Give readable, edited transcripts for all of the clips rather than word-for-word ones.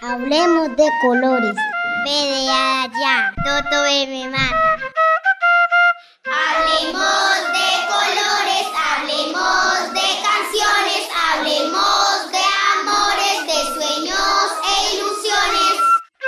Hablemos de colores. Ve de allá, Toto me mata. Hablemos de colores, hablemos de canciones, hablemos de amores, de sueños e ilusiones.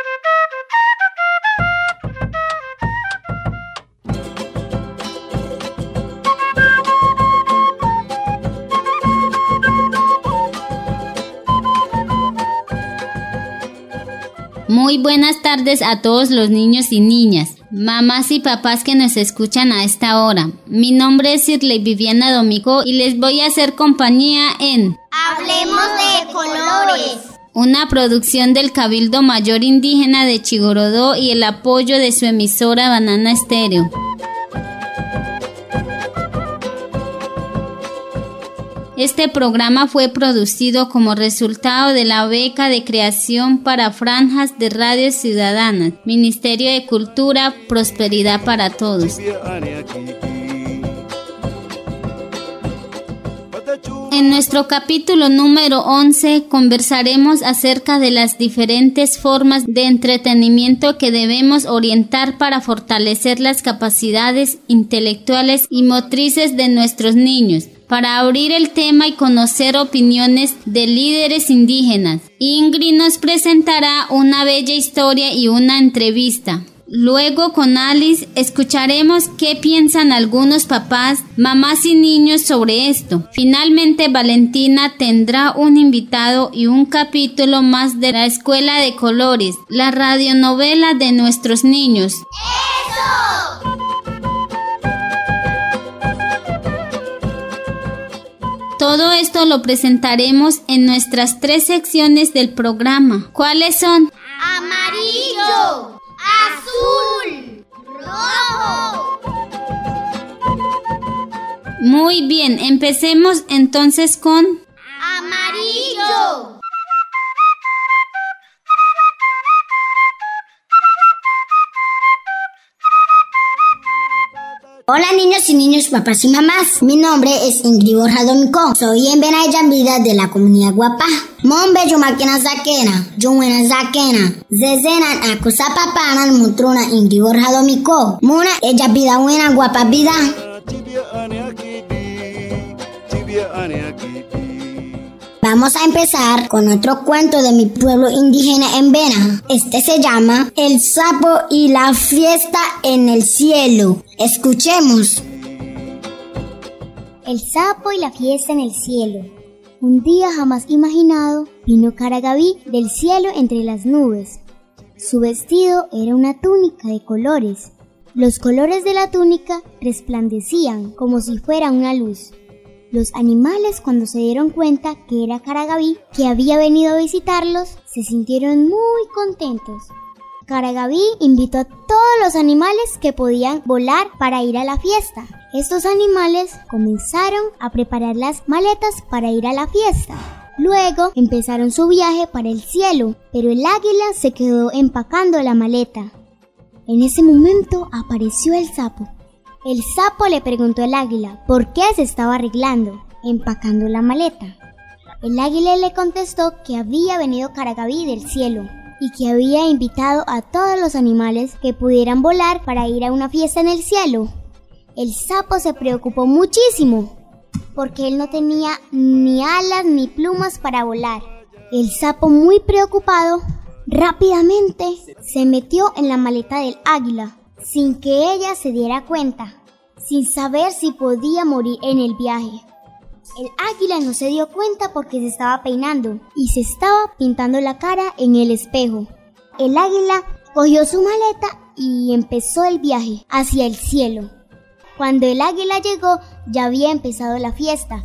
Muy buenas tardes a todos los niños y niñas, mamás y papás que nos escuchan a esta hora. Mi nombre es Shirley Viviana Domingo y les voy a hacer compañía en Hablemos de colores. Una producción del Cabildo Mayor Indígena de Chigorodó y el apoyo de su emisora Banana Estéreo. Este programa fue producido como resultado de la beca de creación para franjas de radio ciudadanas, Ministerio de Cultura, Prosperidad para Todos. En nuestro capítulo número 11 conversaremos acerca de las diferentes formas de entretenimiento que debemos orientar para fortalecer las capacidades intelectuales y motrices de nuestros niños. Para abrir el tema y conocer opiniones de líderes indígenas, Ingrid nos presentará una bella historia y una entrevista. Luego con Alice escucharemos qué piensan algunos papás, mamás y niños sobre esto. Finalmente Valentina tendrá un invitado y un capítulo más de la Escuela de Colores, la radionovela de nuestros niños. ¡Eso! Todo esto lo presentaremos en nuestras 3 secciones del programa. ¿Cuáles son? Amarillo, azul, rojo. Muy bien, empecemos entonces con Amarillo. Hola niños y niñas, papás y mamás. Mi nombre es Ingrid Borja Domingo. Soy en Benayambida de la comunidad Guapa. Mombe yo máquina zakena, yo buena zakena. Zezenan akusapapana mutruna Ingrid Borja Domingo. Muna ella vida buena guapa vida. Vamos a empezar con otro cuento de mi pueblo indígena en Bena. Este se llama El sapo y la fiesta en el cielo. Escuchemos. El sapo y la fiesta en el cielo. Un día jamás imaginado, vino Caragaví del cielo entre las nubes. Su vestido era una túnica de colores. Los colores de la túnica resplandecían como si fuera una luz. Los animales, cuando se dieron cuenta que era Caragaví, que había venido a visitarlos, se sintieron muy contentos. Caragaví invitó a todos los animales que podían volar para ir a la fiesta. Estos animales comenzaron a preparar las maletas para ir a la fiesta. Luego empezaron su viaje para el cielo, pero el águila se quedó empacando la maleta. En ese momento apareció el sapo. El sapo le preguntó al águila por qué se estaba arreglando, empacando la maleta. El águila le contestó que había venido Caragaví del cielo y que había invitado a todos los animales que pudieran volar para ir a una fiesta en el cielo. El sapo se preocupó muchísimo porque él no tenía ni alas ni plumas para volar. El sapo, muy preocupado, rápidamente se metió en la maleta del águila sin que ella se diera cuenta, sin saber si podía morir en el viaje. El águila no se dio cuenta porque se estaba peinando y se estaba pintando la cara en el espejo. El águila cogió su maleta y empezó el viaje hacia el cielo. Cuando el águila llegó, ya había empezado la fiesta.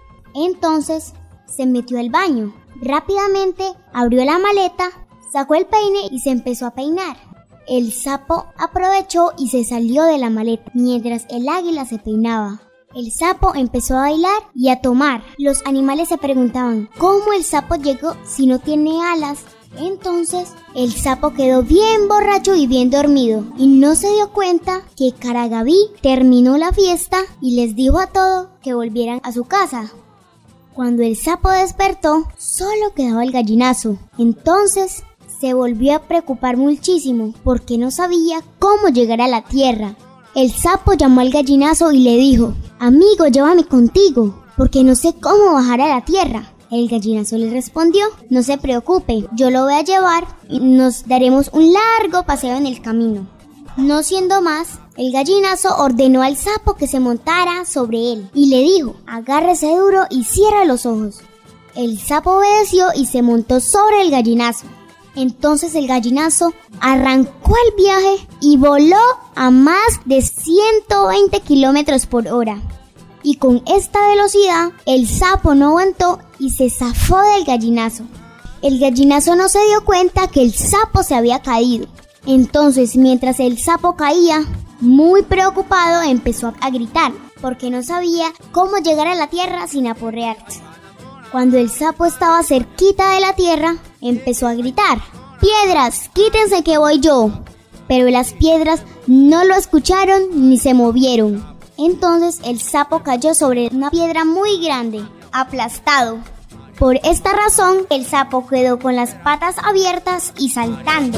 Entonces se metió al baño. Rápidamente abrió la maleta, sacó el peine y se empezó a peinar. El sapo aprovechó y se salió de la maleta mientras el águila se peinaba. El sapo empezó a bailar y a tomar. Los animales se preguntaban ¿cómo el sapo llegó si no tiene alas? Entonces el sapo quedó bien borracho y bien dormido y no se dio cuenta que Caragaví terminó la fiesta y les dijo a todos que volvieran a su casa. Cuando el sapo despertó, solo quedaba el gallinazo. Entonces se volvió a preocupar muchísimo porque no sabía cómo llegar a la tierra. El sapo llamó al gallinazo y le dijo: «Amigo, llévame contigo, porque no sé cómo bajar a la tierra». El gallinazo le respondió: «No se preocupe, yo lo voy a llevar y nos daremos un largo paseo en el camino». No siendo más, el gallinazo ordenó al sapo que se montara sobre él y le dijo: «Agárrese duro y cierra los ojos». El sapo obedeció y se montó sobre el gallinazo. Entonces el gallinazo arrancó el viaje y voló a más de 120 kilómetros por hora. Y con esta velocidad, el sapo no aguantó y se zafó del gallinazo. El gallinazo no se dio cuenta que el sapo se había caído. Entonces, mientras el sapo caía, muy preocupado, empezó a gritar, porque no sabía cómo llegar a la tierra sin aporrearse. Cuando el sapo estaba cerquita de la tierra, empezó a gritar: «¡Piedras, quítense que voy yo!». Pero las piedras no lo escucharon ni se movieron. Entonces el sapo cayó sobre una piedra muy grande, aplastado. Por esta razón, el sapo quedó con las patas abiertas y saltando.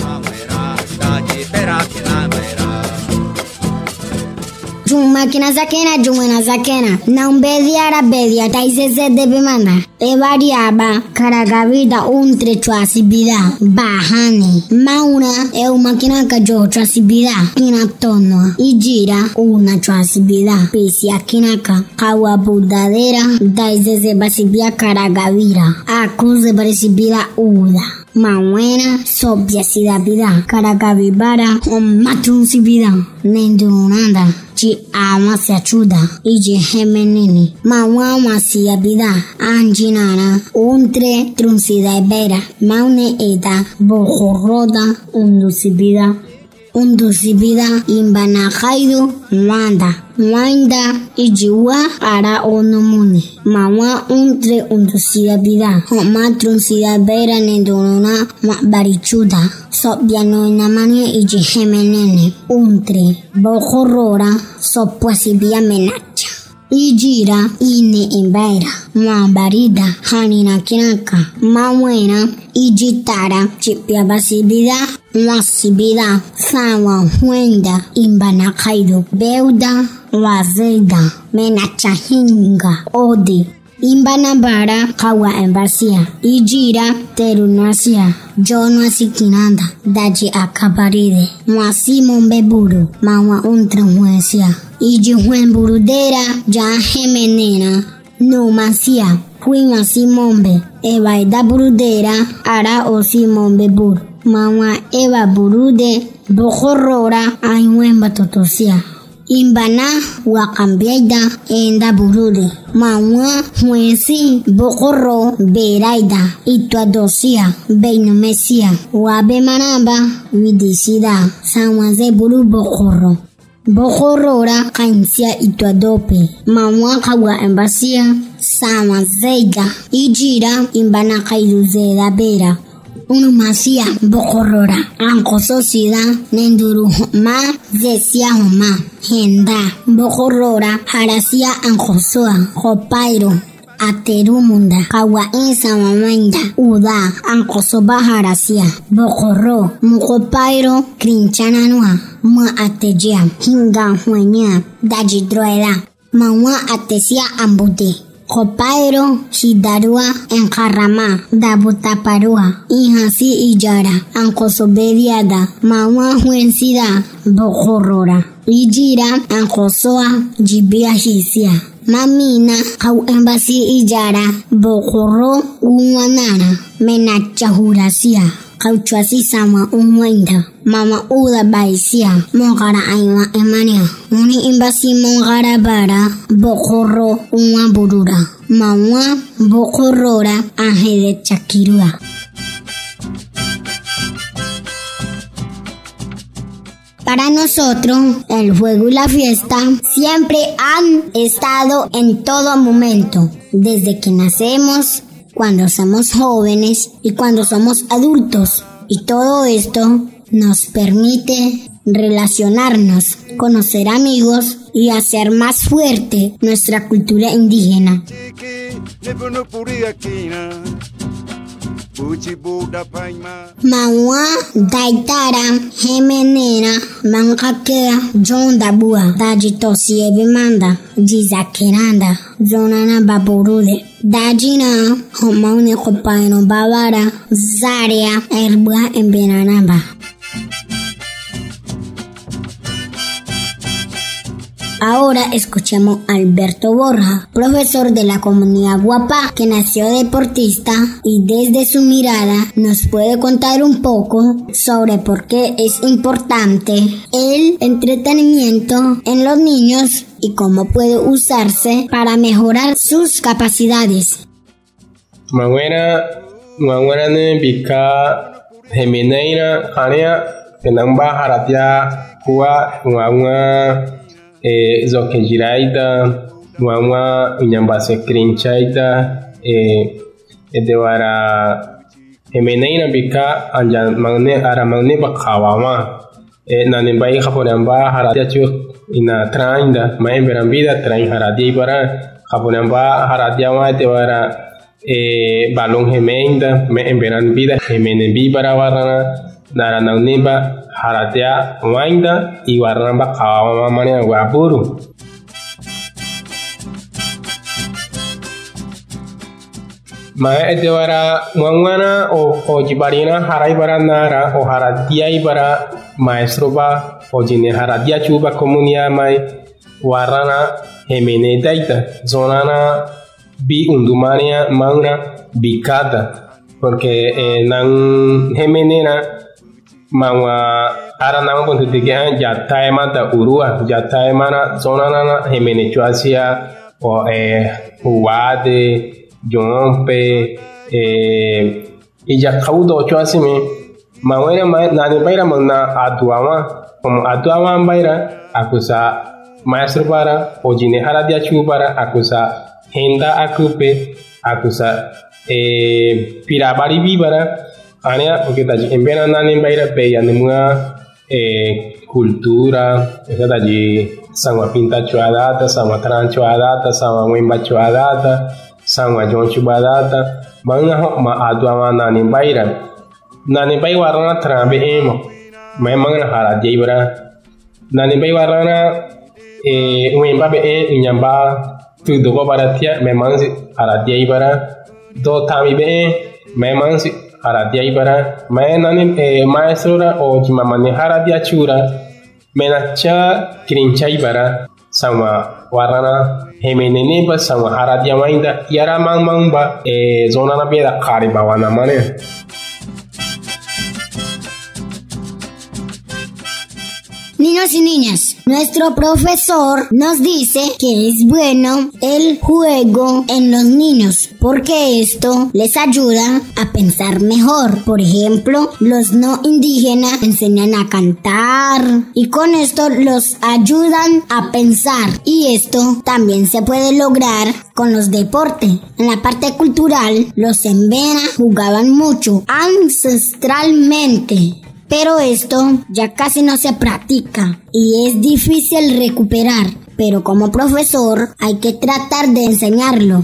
Máquina zakena, não bediara bedia, taisese de bemanda. Evariaba, caragavida untre chuasibida, bahani. Mauna é uma máquina cajo chuasibida, kinatonoa. E gira una chuasibida, pisia kinaka. Kawa budadera, taisese basibia caragavira. A cruz de basibida uda. Mauena, sobia sidabida, caragavibara, matrun sibida, nendunanda. Ci ama se achuda, ije hemenini, mawama si abida, anjinana, untre truncida ebera, maune eda, bojoroda, undusibida, imbana haidu, wanda, ijiwa, ara onomune, mawa untre undusida bida, homa truncida ebera nendununa, barichuda, sobiano enamane ije hemenene, untre, bojorora, sopuasibia menacha. Ijira ine embaira, barida, hanina kinaka, mawena, ijitara, chipia basibida, wasibida, sawa huenda, imbana kaido, beuda, wazeda, menacha hinga, odi. Imbana bara kawa embasia, ijira terunasia, jono asikinanda, daji akabaride, mwasi mombe buru, mawa untra huesia, iji huen burudera, ja hemenena, no masia, hui masi mombe, eva eda burudera, ara osi mombe buru, mawa eva burude, bojorora, ayuemba totosia. Imbana wakambiaida enda burude, mawa huesi bokoro beraida, ituadosia beinomesia, wabe manaba vidisida, sawaze buru bokoro. Bokorora kainsia ituadope, mawa kawa embasia, sawazeida, ijira imbana kaiduzeda bera. Uno masia bokorora anko sociedad nenduru ma zesia homa henda bokorora harasia ankosoa hopairo aterumunda kawa insa mamanda uda ankosoba harasia bokoro mukopairo krinchananua ma atejia hinga huenya dajidroela mawa atesia ambude Copairo, Shidarua, Enjarrama, Dabutaparua, Inhasi Ijara, Ancosobediada, Mawa Huencida, Bojorora, Ijira, Ancosoa, Jibia Hisia, Mamina, Kau Embasi Ijara, Bojoro, Uwanana, Menachahurasia. Kauchuasi sama umwenda, mama uda baisia, mongara aiwa emania, uni imbasi mongara bara, bokoro unwa burura, mama bokorora ajede chakirua. Para nosotros, el juego y la fiesta siempre han estado en todo momento, desde que nacemos, cuando somos jóvenes y cuando somos adultos. Y todo esto nos permite relacionarnos, conocer amigos y hacer más fuerte nuestra cultura indígena. Mawa daitara hemenera mankakea jonda bua dajito siebe manda jizakeranda zonana baburude dajina homaune kopaino bavara zaria erbua embenanamba. Ahora escuchemos a Alberto Borja, profesor de la comunidad Guapá, que nació deportista y desde su mirada nos puede contar un poco sobre por qué es importante el entretenimiento en los niños y cómo puede usarse para mejorar sus capacidades. Mangwena ne bika hemeneina kania penamba haratia kuwa zokejiraida mwa inyambase krinchaida edewara hemeneina bika anja magne ara magne bakawama nanembai khaponamba haratia chu ina trainda maemberan vida train haradia bara khaponamba haradia wa edewara balon hemenda maemberan vida hemene bibara warana nara naunimba haratia wainda y warnamba kawa mane waburu ma edewara ngwana o jibarina harai bara nara o haratia ibara maestro ba o jine haratia chuba komunia mai warana hemene daita zonana bi undumania manga bikada porque nan hemenena mawa ara nama pun tiga jatah mata urua jatah mana zona nana hemene cuacia o huade jompe ija kaudo cuaci me mawena nani baira mana aduama como aduama baira akusa maestro para ojine haradia chu para akusa henda akupe akusa pirabari bi para ania porque taji embena nani baira pe yanimua cultura esa taji sangwa pinta chuadata sangwa tran chuadata sangwa wemba chuadata sangwa jon chuadata manga ho ma adwa nani baira warana tran be emo mai manga hara jeibra nani bai warana wemba be nyamba tu do baratia me manzi hara jeibra do tami be me manzi haradia ibara maenani maestra o jimamani haradia chura menacha krincha ibara sama warana hemenene ba sama haradia mainda yara mangba zona na beda kariba wana mane. Niños y niñas, nuestro profesor nos dice que es bueno el juego en los niños porque esto les ayuda a pensar mejor. Por ejemplo, los no indígenas enseñan a cantar y con esto los ayudan a pensar, y esto también se puede lograr con los deportes. En la parte cultural, los Embera jugaban mucho ancestralmente. Pero esto ya casi no se practica y es difícil recuperar, pero como profesor hay que tratar de enseñarlo.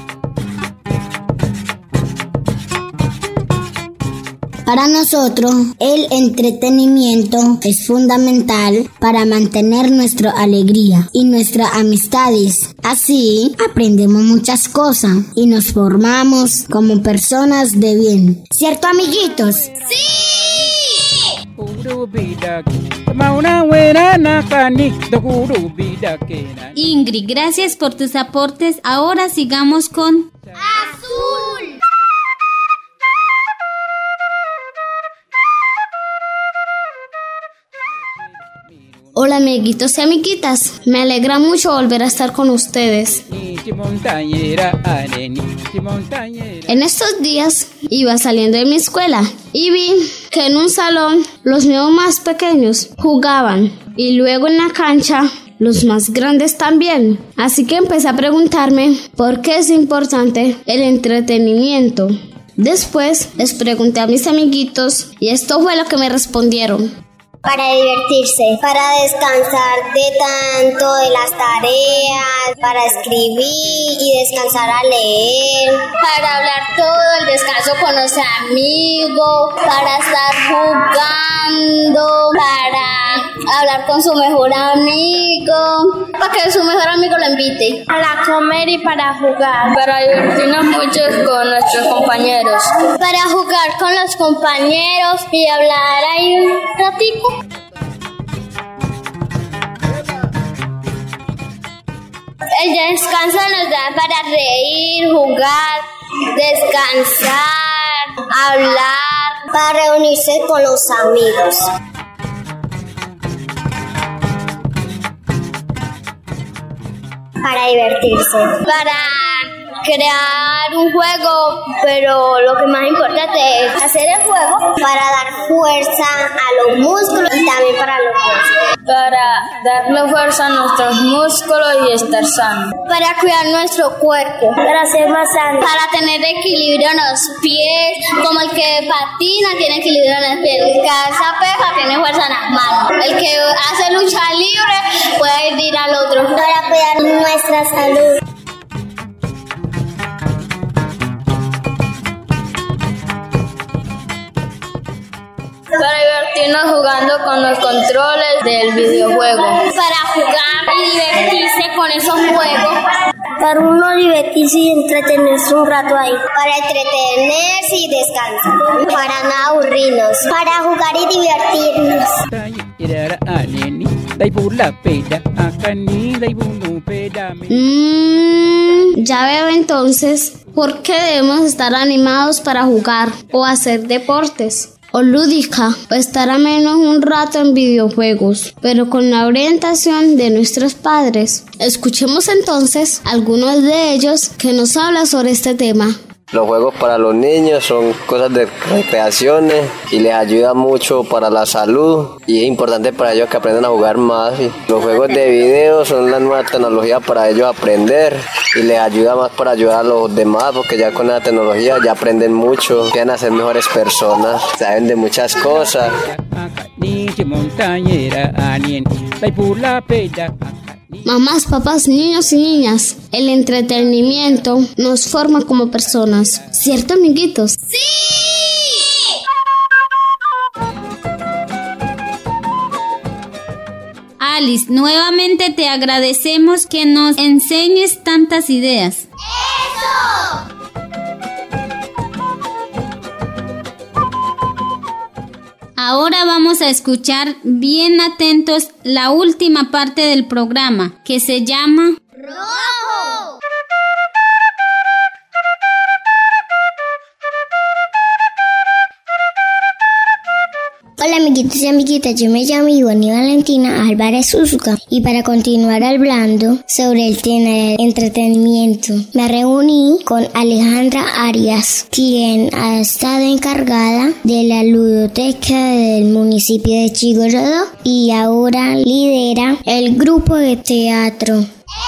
Para nosotros, el entretenimiento es fundamental para mantener nuestra alegría y nuestras amistades. Así, aprendemos muchas cosas y nos formamos como personas de bien. ¿Cierto, amiguitos? ¡Sí! Ingrid, gracias por tus aportes. Ahora sigamos con ¡Azul! Hola amiguitos y amiguitas, me alegra mucho volver a estar con ustedes. En estos días iba saliendo de mi escuela y vi que en un salón los niños más pequeños jugaban y luego en la cancha los más grandes también. Así que empecé a preguntarme por qué es importante el entretenimiento. Después les pregunté a mis amiguitos y esto fue lo que me respondieron. Para divertirse, para descansar de tanto de las tareas, para escribir y descansar a leer, Para hablar todo el descanso eso conoce amigos, para estar jugando, para hablar con su mejor amigo, para que su mejor amigo lo invite. Para comer y para jugar. Para divertirnos mucho con nuestros compañeros. Para jugar con los compañeros y hablar ahí un ratico. El descanso nos da para reír, jugar, descansar, hablar. Para reunirse con los amigos. Para divertirse. Para crear un juego, pero lo que más importante es hacer el juego. Para dar fuerza a los músculos y también para los huesos. Para darle fuerza a nuestros músculos y estar sanos. Para cuidar nuestro cuerpo. Para ser más sanos. Para tener equilibrio en los pies, como el que patina tiene equilibrio en los pies. El que hace peja tiene fuerza en las manos. El que hace lucha libre puede ir al otro. Para cuidar nuestra salud. Para divertirnos jugando con los controles del videojuego. Para jugar y divertirse con esos juegos. Para uno divertirse y entretenerse un rato ahí. Para entretenerse y descansar. Para no aburrirnos. Para jugar y divertirnos. Ya veo entonces por qué debemos estar animados para jugar o hacer deportes. O lúdica, o estar a menos un rato en videojuegos, pero con la orientación de nuestros padres. Escuchemos entonces algunos de ellos que nos hablan sobre este tema. Los juegos para los niños son cosas de recreaciones y les ayuda mucho para la salud y es importante para ellos que aprendan a jugar más. Los juegos de video son la nueva tecnología para ellos aprender y les ayuda más para ayudar a los demás porque ya con la tecnología ya aprenden mucho, empiezan a ser mejores personas, saben de muchas cosas. Mamás, papás, niños y niñas, el entretenimiento nos forma como personas, ¿cierto, amiguitos? ¡Sí! Alice, nuevamente te agradecemos que nos enseñes tantas ideas. ¡Eso! Ahora vamos a escuchar bien atentos la última parte del programa, que se llama ¡Rojo! Hola amiguitos y amiguitas, yo me llamo Ivonne Valentina Álvarez Úsuga y para continuar hablando sobre el tema del entretenimiento me reuní con Alejandra Arias, quien ha estado encargada de la ludoteca del municipio de Chigorodó y ahora lidera el grupo de teatro.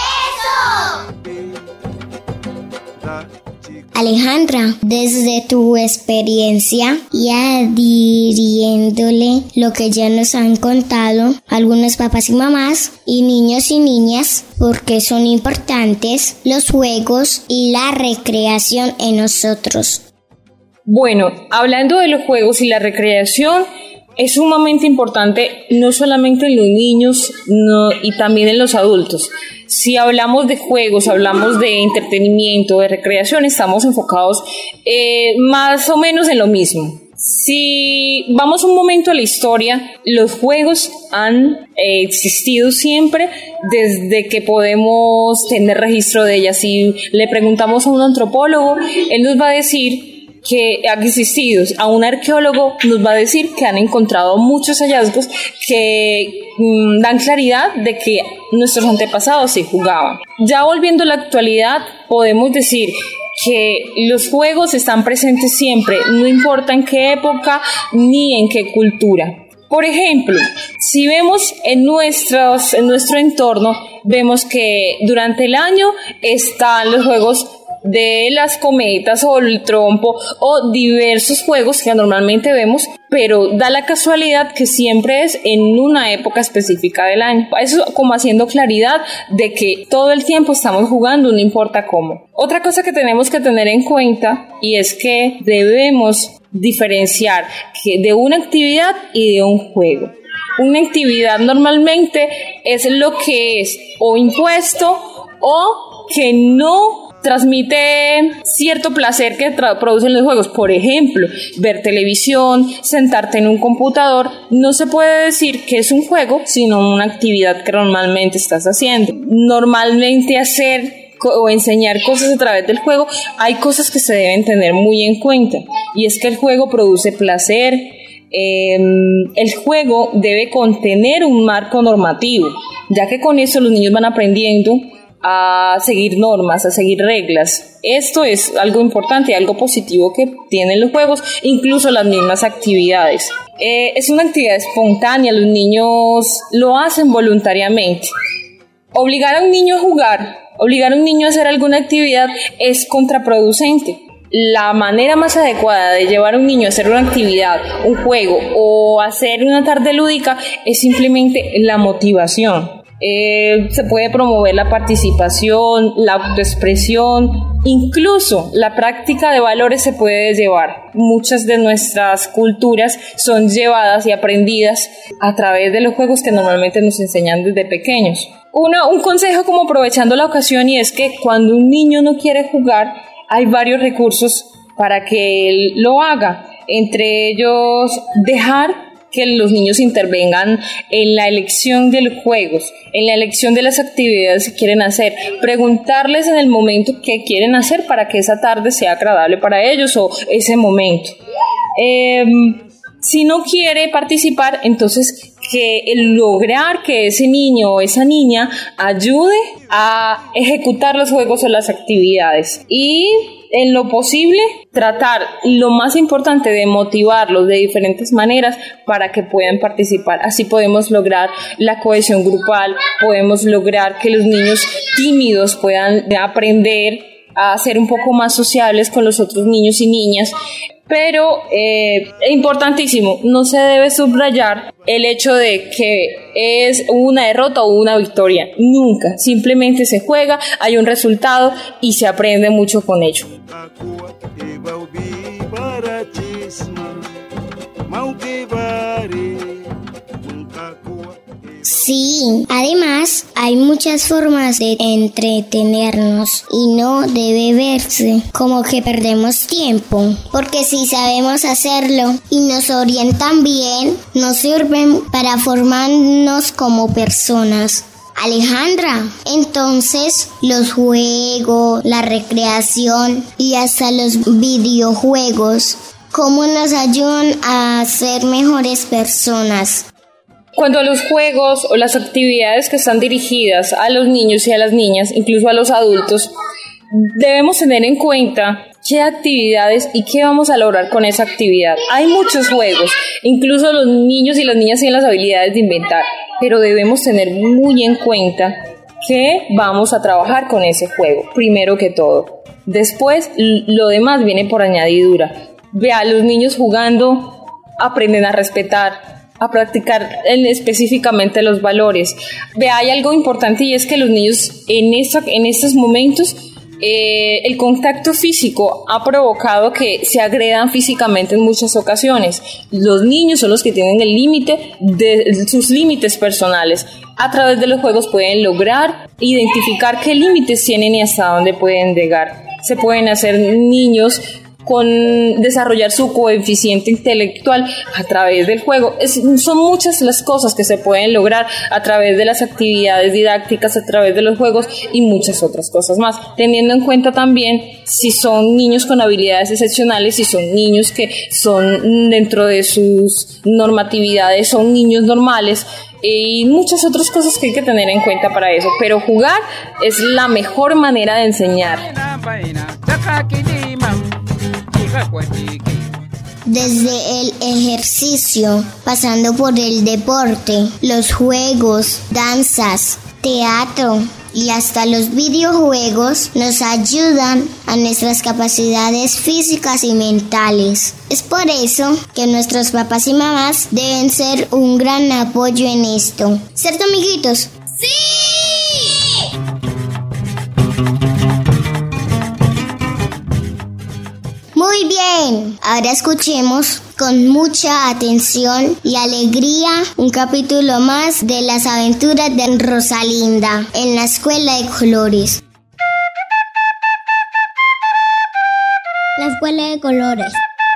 Alejandra, desde tu experiencia y adhiriéndole lo que ya nos han contado algunos papás y mamás y niños y niñas, porque son importantes los juegos y la recreación en nosotros. Bueno, hablando de los juegos y la recreación, es sumamente importante no solamente en los niños y también en los adultos. Si hablamos de juegos, hablamos de entretenimiento, de recreación, estamos enfocados más o menos en lo mismo. Si vamos un momento a la historia, los juegos han existido siempre desde que podemos tener registro de ellas. Si le preguntamos a un antropólogo, él nos va a decir que han existido. A un arqueólogo nos va a decir que han encontrado muchos hallazgos que dan claridad de que nuestros antepasados sí jugaban. Ya volviendo a la actualidad, podemos decir que los juegos están presentes siempre, no importa en qué época ni en qué cultura. Por ejemplo, si vemos en nuestro entorno, vemos que durante el año están los juegos de las cometas o el trompo o diversos juegos que normalmente vemos, pero da la casualidad que siempre es en una época específica del año. Eso como haciendo claridad de que todo el tiempo estamos jugando, no importa cómo. Otra cosa que tenemos que tener en cuenta y es que debemos diferenciar de una actividad y de un juego. Una actividad normalmente es lo que es o impuesto o que no transmite cierto placer que producen los juegos. Por ejemplo, ver televisión, sentarte en un computador, no se puede decir que es un juego, sino una actividad que normalmente estás haciendo. Normalmente hacer o enseñar cosas a través del juego, hay cosas que se deben tener muy en cuenta, y es que el juego produce placer. El juego debe contener un marco normativo, ya que con eso los niños van aprendiendo a seguir normas, a seguir reglas. Esto es algo importante, algo positivo que tienen los juegos, incluso las mismas actividades. Es una actividad espontánea, los niños lo hacen voluntariamente. Obligar a un niño a jugar, obligar a un niño a hacer alguna actividad es contraproducente. La manera más adecuada de llevar a un niño a hacer una actividad, un juego o hacer una tarde lúdica es simplemente la motivación. Se puede promover la participación, la autoexpresión, incluso la práctica de valores se puede llevar. Muchas de nuestras culturas son llevadas y aprendidas a través de los juegos que normalmente nos enseñan desde pequeños. Un consejo como aprovechando la ocasión, y es que cuando un niño no quiere jugar, hay varios recursos para que él lo haga. Entre ellos, dejar que los niños intervengan en la elección de los juegos, en la elección de las actividades que quieren hacer, preguntarles en el momento qué quieren hacer para que esa tarde sea agradable para ellos o ese momento. Si no quiere participar, entonces que lograr que ese niño o esa niña ayude a ejecutar los juegos o las actividades, y en lo posible tratar, lo más importante, de motivarlos de diferentes maneras para que puedan participar. Así podemos lograr la cohesión grupal, podemos lograr que los niños tímidos puedan aprender a ser un poco más sociables con los otros niños y niñas. Pero importantísimo, no se debe subrayar el hecho de que es una derrota o una victoria. Nunca, simplemente se juega, hay un resultado y se aprende mucho con ello. Sí, además hay muchas formas de entretenernos y no debe verse como que perdemos tiempo, porque si sabemos hacerlo y nos orientan bien, nos sirven para formarnos como personas. Alejandra, entonces los juegos, la recreación y hasta los videojuegos, ¿cómo nos ayudan a ser mejores personas? Cuando los juegos o las actividades que están dirigidas a los niños y a las niñas, incluso a los adultos, debemos tener en cuenta qué actividades y qué vamos a lograr con esa actividad. Hay muchos juegos, incluso los niños y las niñas tienen las habilidades de inventar, pero debemos tener muy en cuenta que vamos a trabajar con ese juego, primero que todo. Después, lo demás viene por añadidura. Ve a los niños jugando, aprenden a respetar, a practicar específicamente los valores. Hay algo importante, y es que los niños en estos momentos el contacto físico ha provocado que se agredan físicamente en muchas ocasiones. Los niños son los que tienen el límite de sus límites personales. A través de los juegos pueden lograr identificar qué límites tienen y hasta dónde pueden llegar. Se pueden hacer niños desarrollar su coeficiente intelectual a través del juego. Son muchas las cosas que se pueden lograr a través de las actividades didácticas, a través de los juegos y muchas otras cosas más, teniendo en cuenta también si son niños con habilidades excepcionales, si son niños que son dentro de sus normatividades, son niños normales, y muchas otras cosas que hay que tener en cuenta para eso. Pero jugar es la mejor manera de enseñar. Desde el ejercicio, pasando por el deporte, los juegos, danzas, teatro, y hasta los videojuegos nos ayudan a nuestras capacidades físicas y mentales. Es por eso que nuestros papás y mamás deben ser un gran apoyo en esto. ¿Cierto, amiguitos? ¡Sí! Muy bien, ahora escuchemos con mucha atención y alegría un capítulo más de las aventuras de Rosalinda en la Escuela de Colores. La Escuela de Colores.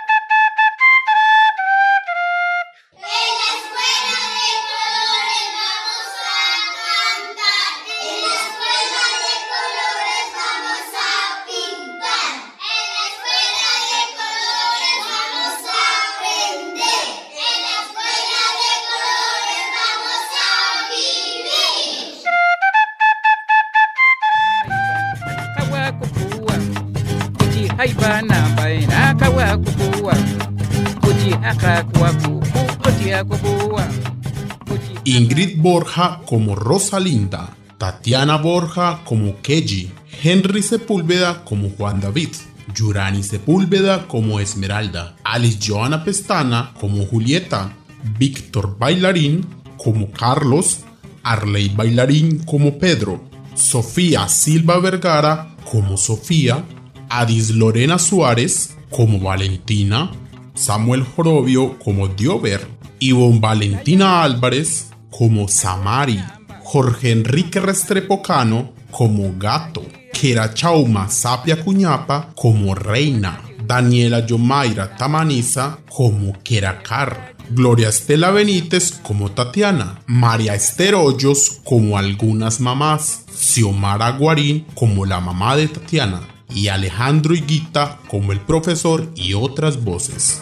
Ingrid Borja como Rosalinda, Tatiana Borja como Keji, Henry Sepúlveda como Juan David, Yurani Sepúlveda como Esmeralda, Alice Joana Pestana como Julieta, Víctor Bailarín como Carlos, Arley Bailarín como Pedro, Sofía Silva Vergara como Sofía, Adis Lorena Suárez como Valentina, Samuel Jorobio como Diover, Ivonne Valentina Álvarez como Samari, Jorge Enrique Restrepo Cano como Gato, Kera Chauma Sapia Cuñapa como Reina, Daniela Yomaira Tamaniza como Keracar, Gloria Estela Benítez como Tatiana, María Esther Hoyos como Algunas Mamás, Xiomara Guarín como la mamá de Tatiana y Alejandro Higuita como el profesor y otras voces.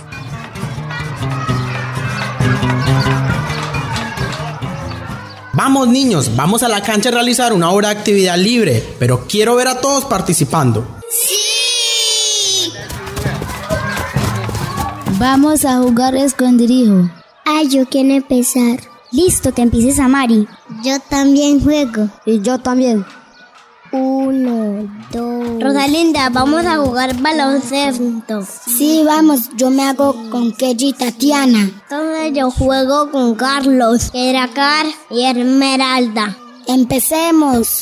Vamos niños, vamos a la cancha a realizar una hora de actividad libre, pero quiero ver a todos participando. ¡Sí! Vamos a jugar escondrijo. Yo quiero empezar. Listo, que empieces, Samari. Yo también juego. Y yo también. 1, 2. Rosalinda, vamos a jugar baloncesto. Sí, vamos, yo me hago con Keji y Tatiana. Entonces yo juego con Carlos, Keracar y Esmeralda. Empecemos.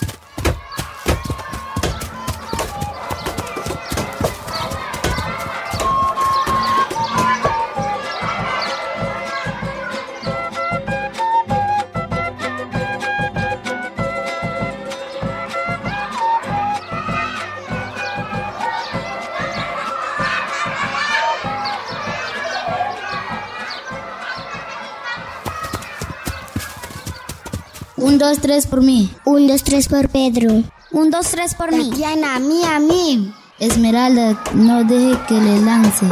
Un, dos, tres por mí. 1, 2, 3 por Pedro. 1, 2, 3 por mí. Tatiana, a mí. Esmeralda, no deje que le lance.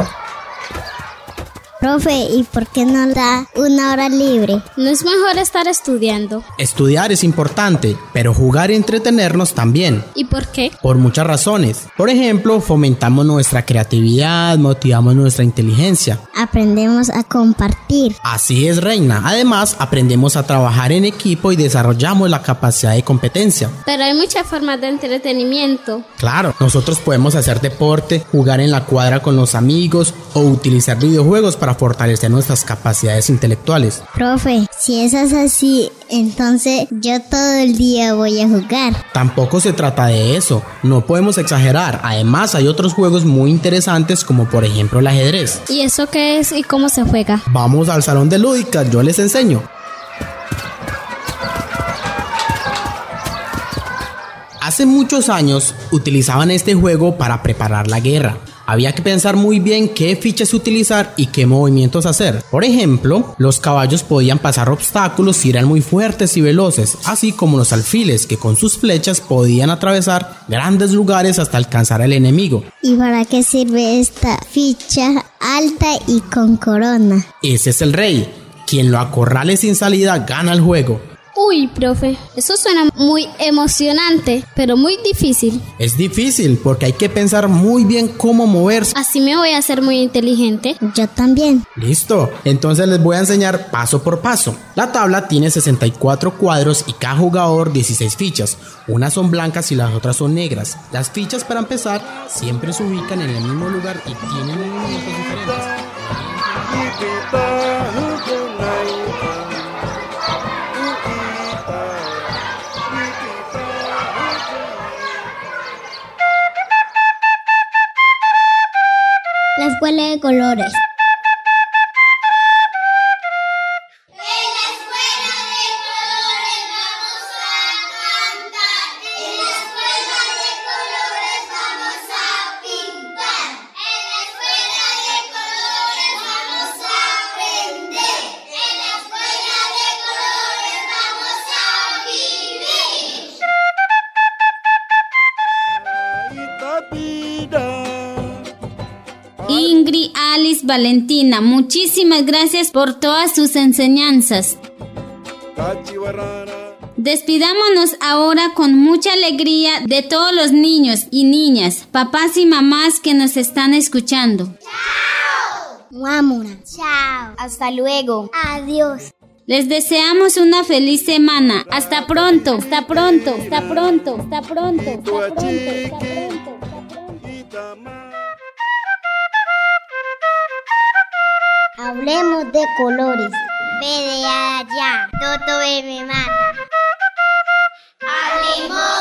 Profe, ¿y por qué no da una hora libre? ¿No es mejor estar estudiando? Estudiar es importante, pero jugar y entretenernos también. ¿Y por qué? Por muchas razones. Por ejemplo, fomentamos nuestra creatividad, motivamos nuestra inteligencia. Aprendemos a compartir. Así es, Reina. Además, aprendemos a trabajar en equipo y desarrollamos la capacidad de competencia. Pero hay muchas formas de entretenimiento. Claro, nosotros podemos hacer deporte, jugar en la cuadra con los amigos o utilizar videojuegos para fortalecer nuestras capacidades intelectuales. Profe, si eso es así, entonces yo todo el día voy a jugar. Tampoco se trata de eso, no podemos exagerar. Además, hay otros juegos muy interesantes como por ejemplo el ajedrez. ¿Y eso qué es y cómo se juega? Vamos al salón de lúdica, yo les enseño. Hace muchos años utilizaban este juego para preparar la guerra. Había que pensar muy bien qué fichas utilizar y qué movimientos hacer. Por ejemplo, los caballos podían pasar obstáculos si eran muy fuertes y veloces, así como los alfiles, que con sus flechas podían atravesar grandes lugares hasta alcanzar al enemigo. ¿Y para qué sirve esta ficha alta y con corona? Ese es el rey. Quien lo acorrale sin salida gana el juego. Uy, profe, eso suena muy emocionante, pero muy difícil. Es difícil porque hay que pensar muy bien cómo moverse. Así me voy a hacer muy inteligente. Yo también. Listo, entonces les voy a enseñar paso por paso. La tabla tiene 64 cuadros y cada jugador 16 fichas. Unas son blancas y las otras son negras. Las fichas para empezar siempre se ubican en el mismo lugar y tienen movimientos diferentes. La escuela de colores. Ingrid, Alice, Valentina, muchísimas gracias por todas sus enseñanzas. Despidámonos ahora con mucha alegría de todos los niños y niñas, papás y mamás que nos están escuchando. ¡Chao! Muamura. Chao. Hasta luego. Adiós. Les deseamos una feliz semana. Hasta pronto. Hasta pronto. Hasta pronto. Hasta pronto. Hasta pronto. Hasta pronto. Hasta pronto. Hablemos de colores. Ve de allá. Toto me mata. Hablemos